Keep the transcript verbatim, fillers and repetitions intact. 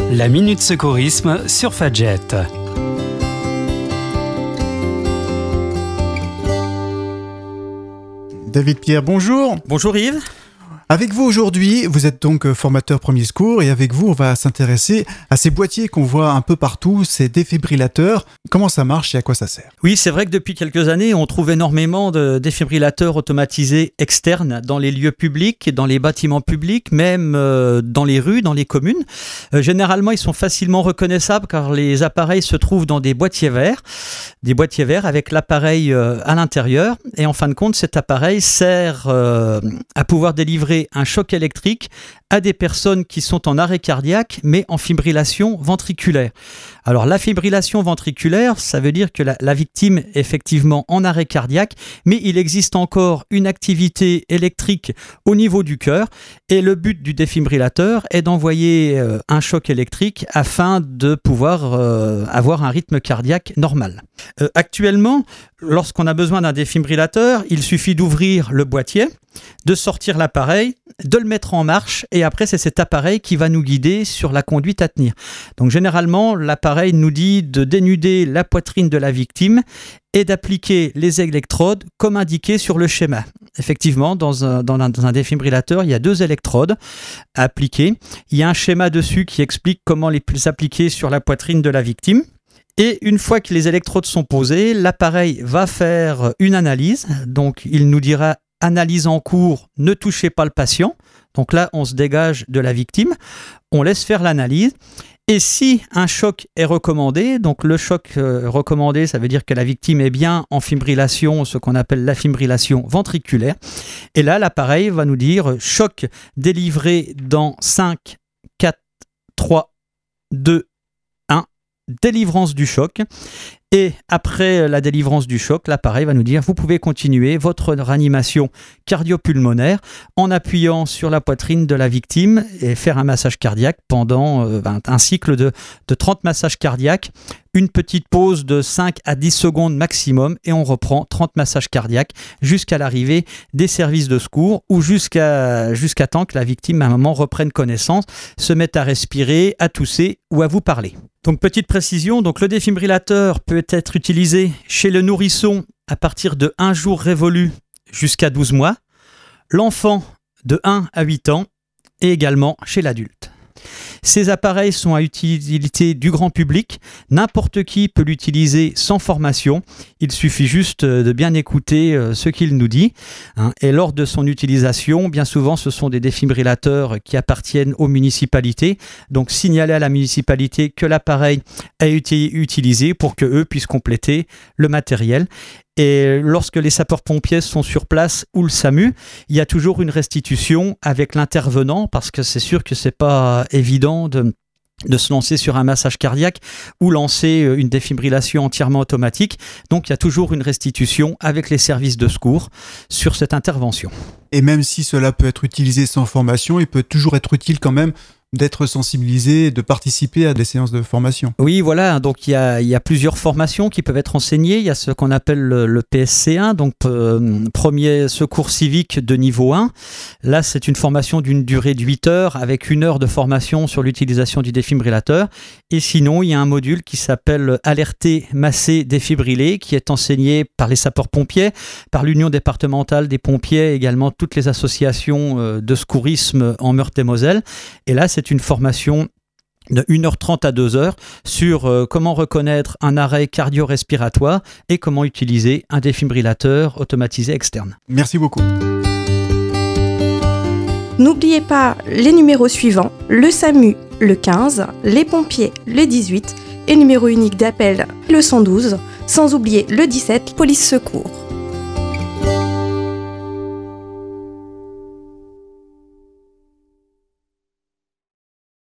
La Minute Secourisme sur Fadjet. David Pierre, bonjour. Bonjour Yves. Avec vous aujourd'hui, vous êtes donc formateur premier secours et avec vous, on va s'intéresser à ces boîtiers qu'on voit un peu partout, ces défibrillateurs. Comment ça marche et à quoi ça sert ? Oui, c'est vrai que depuis quelques années, on trouve énormément de défibrillateurs automatisés externes dans les lieux publics, dans les bâtiments publics, même euh, dans les rues, dans les communes. Euh, généralement, ils sont facilement reconnaissables car les appareils se trouvent dans des boîtiers verts, des boîtiers verts avec l'appareil euh, à l'intérieur. Et en fin de compte, cet appareil sert euh, à pouvoir délivrer un choc électrique à des personnes qui sont en arrêt cardiaque mais en fibrillation ventriculaire. Alors la fibrillation ventriculaire, ça veut dire que la, la victime est effectivement en arrêt cardiaque, mais il existe encore une activité électrique au niveau du cœur et le but du défibrillateur est d'envoyer euh, un choc électrique afin de pouvoir euh, avoir un rythme cardiaque normal. Euh, actuellement, lorsqu'on a besoin d'un défibrillateur, il suffit d'ouvrir le boîtier, de sortir l'appareil, de le mettre en marche et après c'est cet appareil qui va nous guider sur la conduite à tenir. Donc généralement l'appareil nous dit de dénuder la poitrine de la victime et d'appliquer les électrodes comme indiqué sur le schéma. Effectivement, dans un, dans un, dans un défibrillateur, il y a deux électrodes à appliquer. Il y a un schéma dessus qui explique comment les appliquer sur la poitrine de la victime. Et une fois que les électrodes sont posées, l'appareil va faire une analyse. Donc il nous dira analyse en cours, ne touchez pas le patient. Donc là, on se dégage de la victime, on laisse faire l'analyse. Et si un choc est recommandé, donc le choc euh, recommandé, ça veut dire que la victime est bien en fibrillation, ce qu'on appelle la fibrillation ventriculaire. Et là, l'appareil va nous dire choc délivré dans cinq, quatre, trois, deux, un, délivrance du choc. Et après la délivrance du choc, l'appareil va nous dire vous pouvez continuer votre réanimation cardio-pulmonaire en appuyant sur la poitrine de la victime et faire un massage cardiaque pendant euh, un cycle de, de trente massages cardiaques, une petite pause de cinq à dix secondes maximum et on reprend trente massages cardiaques jusqu'à l'arrivée des services de secours ou jusqu'à, jusqu'à temps que la victime à un moment reprenne connaissance, se mette à respirer, à tousser ou à vous parler. Donc petite précision, donc le défibrillateur peut être utilisé chez le nourrisson à partir de un jour révolu jusqu'à douze mois, l'enfant de un à huit ans et également chez l'adulte. Ces appareils sont à utilité du grand public. N'importe qui peut l'utiliser sans formation. Il suffit juste de bien écouter ce qu'il nous dit. Et lors de son utilisation, bien souvent, ce sont des défibrillateurs qui appartiennent aux municipalités. Donc, signaler à la municipalité que l'appareil a été utilisé pour qu'eux puissent compléter le matériel. Et lorsque les sapeurs-pompiers sont sur place ou le SAMU, il y a toujours une restitution avec l'intervenant parce que c'est sûr que c'est pas évident de, de se lancer sur un massage cardiaque ou lancer une défibrillation entièrement automatique. Donc il y a toujours une restitution avec les services de secours sur cette intervention. Et même si cela peut être utilisé sans formation, il peut toujours être utile quand même d'être sensibilisé, de participer à des séances de formation. Oui, voilà, donc il y a, il y a plusieurs formations qui peuvent être enseignées. Il y a ce qu'on appelle le, le P S C un, donc euh, premier secours civique de niveau un. Là, c'est une formation d'une durée de huit heures avec une heure de formation sur l'utilisation du défibrillateur. Et sinon, il y a un module qui s'appelle Alerter, masser, défibriller, qui est enseigné par les sapeurs-pompiers, par l'Union départementale des pompiers, également toutes les associations de secourisme en Meurthe-et-Moselle. Et là, c'est une formation de une heure trente à deux heures sur euh, comment reconnaître un arrêt cardio-respiratoire et comment utiliser un défibrillateur automatisé externe. Merci beaucoup. N'oubliez pas les numéros suivants, le SAMU, le quinze, les pompiers, le dix-huit et numéro unique d'appel, le cent douze, sans oublier le dix-sept, police secours.